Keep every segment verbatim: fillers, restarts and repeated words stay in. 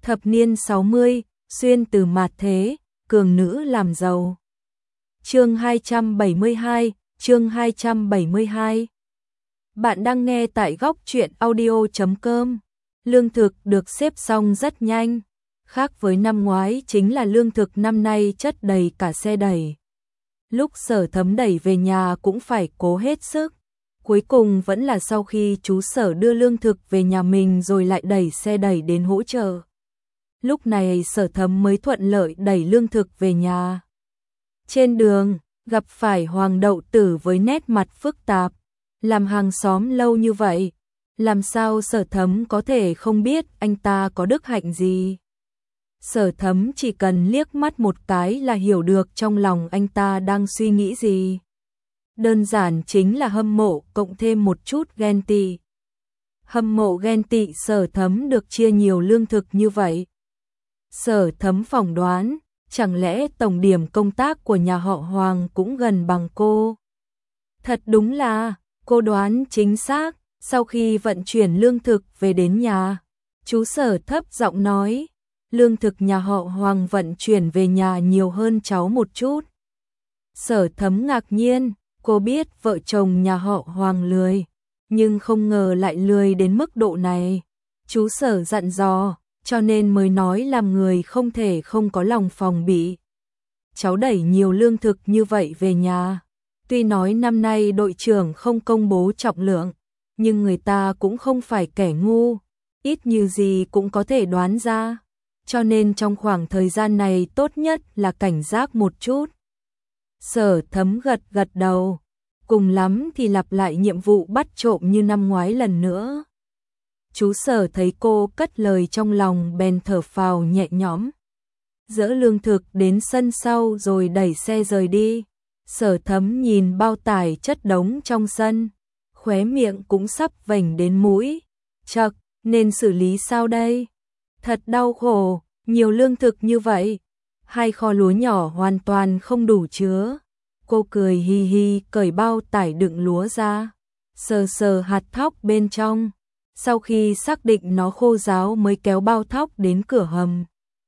Thập niên sáu mươi, xuyên từ mạt thế, cường nữ làm giàu. Chương hai trăm bảy mươi hai, chương hai trăm bảy mươi hai. Bạn đang nghe tại góc truyện audio chấm com. Lương thực được xếp xong rất nhanh. Khác với năm ngoái chính là lương thực năm nay chất đầy cả xe đẩy. Lúc Sở Thấm đẩy về nhà cũng phải cố hết sức. Cuối cùng vẫn là sau khi chú Sở đưa lương thực về nhà mình rồi lại đẩy xe đẩy đến hỗ trợ. Lúc này Sở Thấm mới thuận lợi đẩy lương thực về nhà. Trên đường, gặp phải Hoàng Đậu Tử với nét mặt phức tạp. Làm hàng xóm lâu như vậy, làm sao Sở Thấm có thể không biết anh ta có đức hạnh gì. Sở Thấm chỉ cần liếc mắt một cái là hiểu được trong lòng anh ta đang suy nghĩ gì. Đơn giản chính là hâm mộ cộng thêm một chút ghen tị. Hâm mộ ghen tị Sở Thấm được chia nhiều lương thực như vậy. Sở Thấm phỏng đoán, chẳng lẽ tổng điểm công tác của nhà họ Hoàng cũng gần bằng cô. Thật đúng là, cô đoán chính xác, sau khi vận chuyển lương thực về đến nhà, chú Sở thấp giọng nói, lương thực nhà họ Hoàng vận chuyển về nhà nhiều hơn cháu một chút. Sở Thấm ngạc nhiên, cô biết vợ chồng nhà họ Hoàng lười, nhưng không ngờ lại lười đến mức độ này. Chú Sở dặn dò, cho nên mới nói làm người không thể không có lòng phòng bị. Cháu đẩy nhiều lương thực như vậy về nhà. Tuy nói năm nay đội trưởng không công bố trọng lượng, nhưng người ta cũng không phải kẻ ngu, ít như gì cũng có thể đoán ra. Cho nên trong khoảng thời gian này tốt nhất là cảnh giác một chút. Sở Thấm gật gật đầu, cùng lắm thì lặp lại nhiệm vụ bắt trộm như năm ngoái lần nữa. Chú Sở thấy cô cất lời trong lòng bèn thở phào nhẹ nhõm. Dỡ lương thực đến sân sau rồi đẩy xe rời đi. Sở Thấm nhìn bao tải chất đống trong sân, khóe miệng cũng sắp vểnh đến mũi. Chậc, nên xử lý sao đây? Thật đau khổ, nhiều lương thực như vậy. Hai kho lúa nhỏ hoàn toàn không đủ chứa. Cô cười hi hi cởi bao tải đựng lúa ra, sờ sờ hạt thóc bên trong. Sau khi xác định nó khô ráo mới kéo bao thóc đến cửa hầm.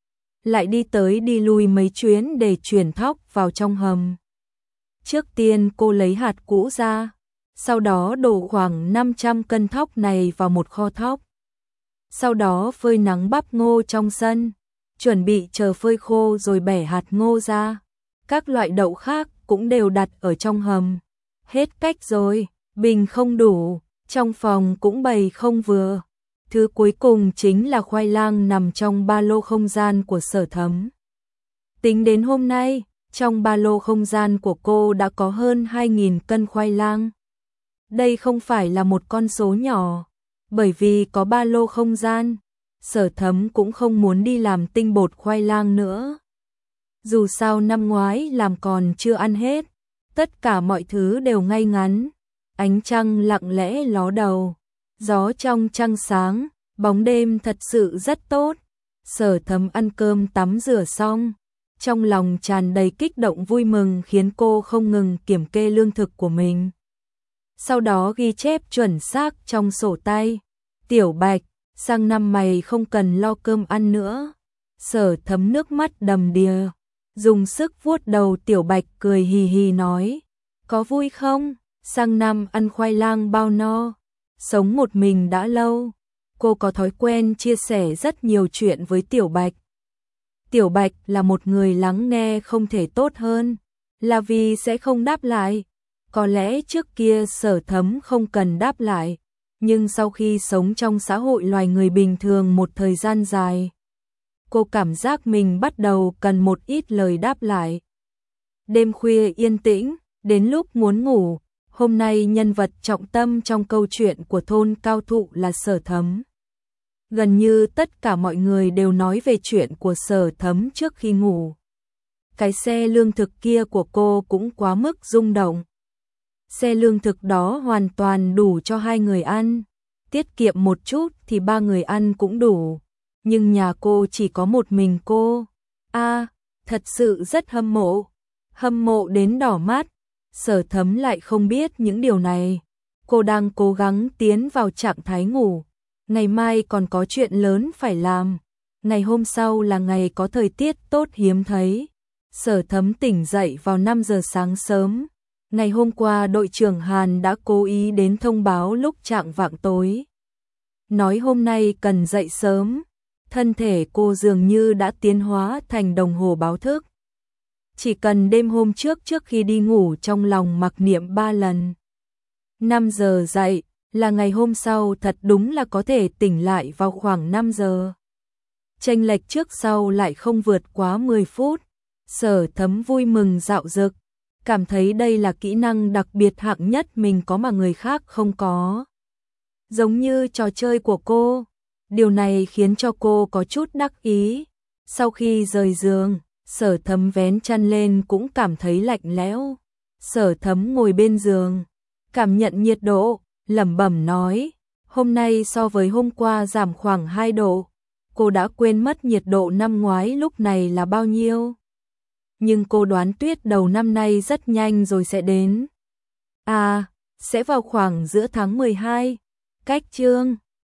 Lại đi tới đi lui mấy chuyến để chuyển thóc vào trong hầm. Trước tiên cô lấy hạt cũ ra, sau đó đổ khoảng năm trăm cân thóc này vào một kho thóc. Sau đó phơi nắng bắp ngô trong sân, chuẩn bị chờ phơi khô rồi bẻ hạt ngô ra. Các loại đậu khác cũng đều đặt ở trong hầm. Hết cách rồi, bình không đủ, trong phòng cũng bày không vừa. Thứ cuối cùng chính là khoai lang nằm trong ba lô không gian của Sở Thấm. Tính đến hôm nay, trong ba lô không gian của cô đã có hơn hai nghìn cân khoai lang. Đây không phải là một con số nhỏ, bởi vì có ba lô không gian, Sở Thấm cũng không muốn đi làm tinh bột khoai lang nữa. Dù sao năm ngoái làm còn chưa ăn hết, tất cả mọi thứ đều ngay ngắn. Ánh trăng lặng lẽ ló đầu, gió trong trăng sáng, bóng đêm thật sự rất tốt. Sở Thấm ăn cơm tắm rửa xong, trong lòng tràn đầy kích động vui mừng khiến cô không ngừng kiểm kê lương thực của mình. Sau đó ghi chép chuẩn xác trong sổ tay. Tiểu Bạch, sang năm mày không cần lo cơm ăn nữa. Sở Thấm nước mắt đầm đìa, dùng sức vuốt đầu Tiểu Bạch cười hì hì nói, có vui không? Sang năm ăn khoai lang bao no. Sống một mình đã lâu, cô có thói quen chia sẻ rất nhiều chuyện với Tiểu Bạch. Tiểu Bạch là một người lắng nghe không thể tốt hơn, là vì sẽ không đáp lại. Có lẽ trước kia Sở Thấm không cần đáp lại, nhưng sau khi sống trong xã hội loài người bình thường một thời gian dài, cô cảm giác mình bắt đầu cần một ít lời đáp lại. Đêm khuya yên tĩnh, đến lúc muốn ngủ, hôm nay nhân vật trọng tâm trong câu chuyện của thôn Cao Thụ là Sở Thấm. Gần như tất cả mọi người đều nói về chuyện của Sở Thấm trước khi ngủ. Cái xe lương thực kia của cô cũng quá mức rung động. Xe lương thực đó hoàn toàn đủ cho hai người ăn, tiết kiệm một chút thì ba người ăn cũng đủ. Nhưng nhà cô chỉ có một mình cô. A, à, thật sự rất hâm mộ. Hâm mộ đến đỏ mắt. Sở Thấm lại không biết những điều này. Cô đang cố gắng tiến vào trạng thái ngủ. Ngày mai còn có chuyện lớn phải làm. Ngày hôm sau là ngày có thời tiết tốt hiếm thấy. Sở Thấm tỉnh dậy vào năm giờ sáng sớm. Ngày hôm qua đội trưởng Hàn đã cố ý đến thông báo lúc chạng vạng tối. Nói hôm nay cần dậy sớm. Thân thể cô dường như đã tiến hóa thành đồng hồ báo thức. Chỉ cần đêm hôm trước trước khi đi ngủ trong lòng mặc niệm ba lần. năm giờ dậy là ngày hôm sau thật đúng là có thể tỉnh lại vào khoảng năm giờ. Chênh lệch trước sau lại không vượt quá mười phút. Sở Thấm vui mừng dạo dực, cảm thấy đây là kỹ năng đặc biệt hạng nhất mình có mà người khác không có. Giống như trò chơi của cô, điều này khiến cho cô có chút đắc ý. Sau khi rời giường, Sở Thấm vén chăn lên cũng cảm thấy lạnh lẽo. Sở Thấm ngồi bên giường, cảm nhận nhiệt độ, lẩm bẩm nói, hôm nay so với hôm qua giảm khoảng hai độ. Cô đã quên mất nhiệt độ năm ngoái lúc này là bao nhiêu. Nhưng cô đoán tuyết đầu năm nay rất nhanh rồi sẽ đến. À, sẽ vào khoảng giữa tháng mười hai. Cách chương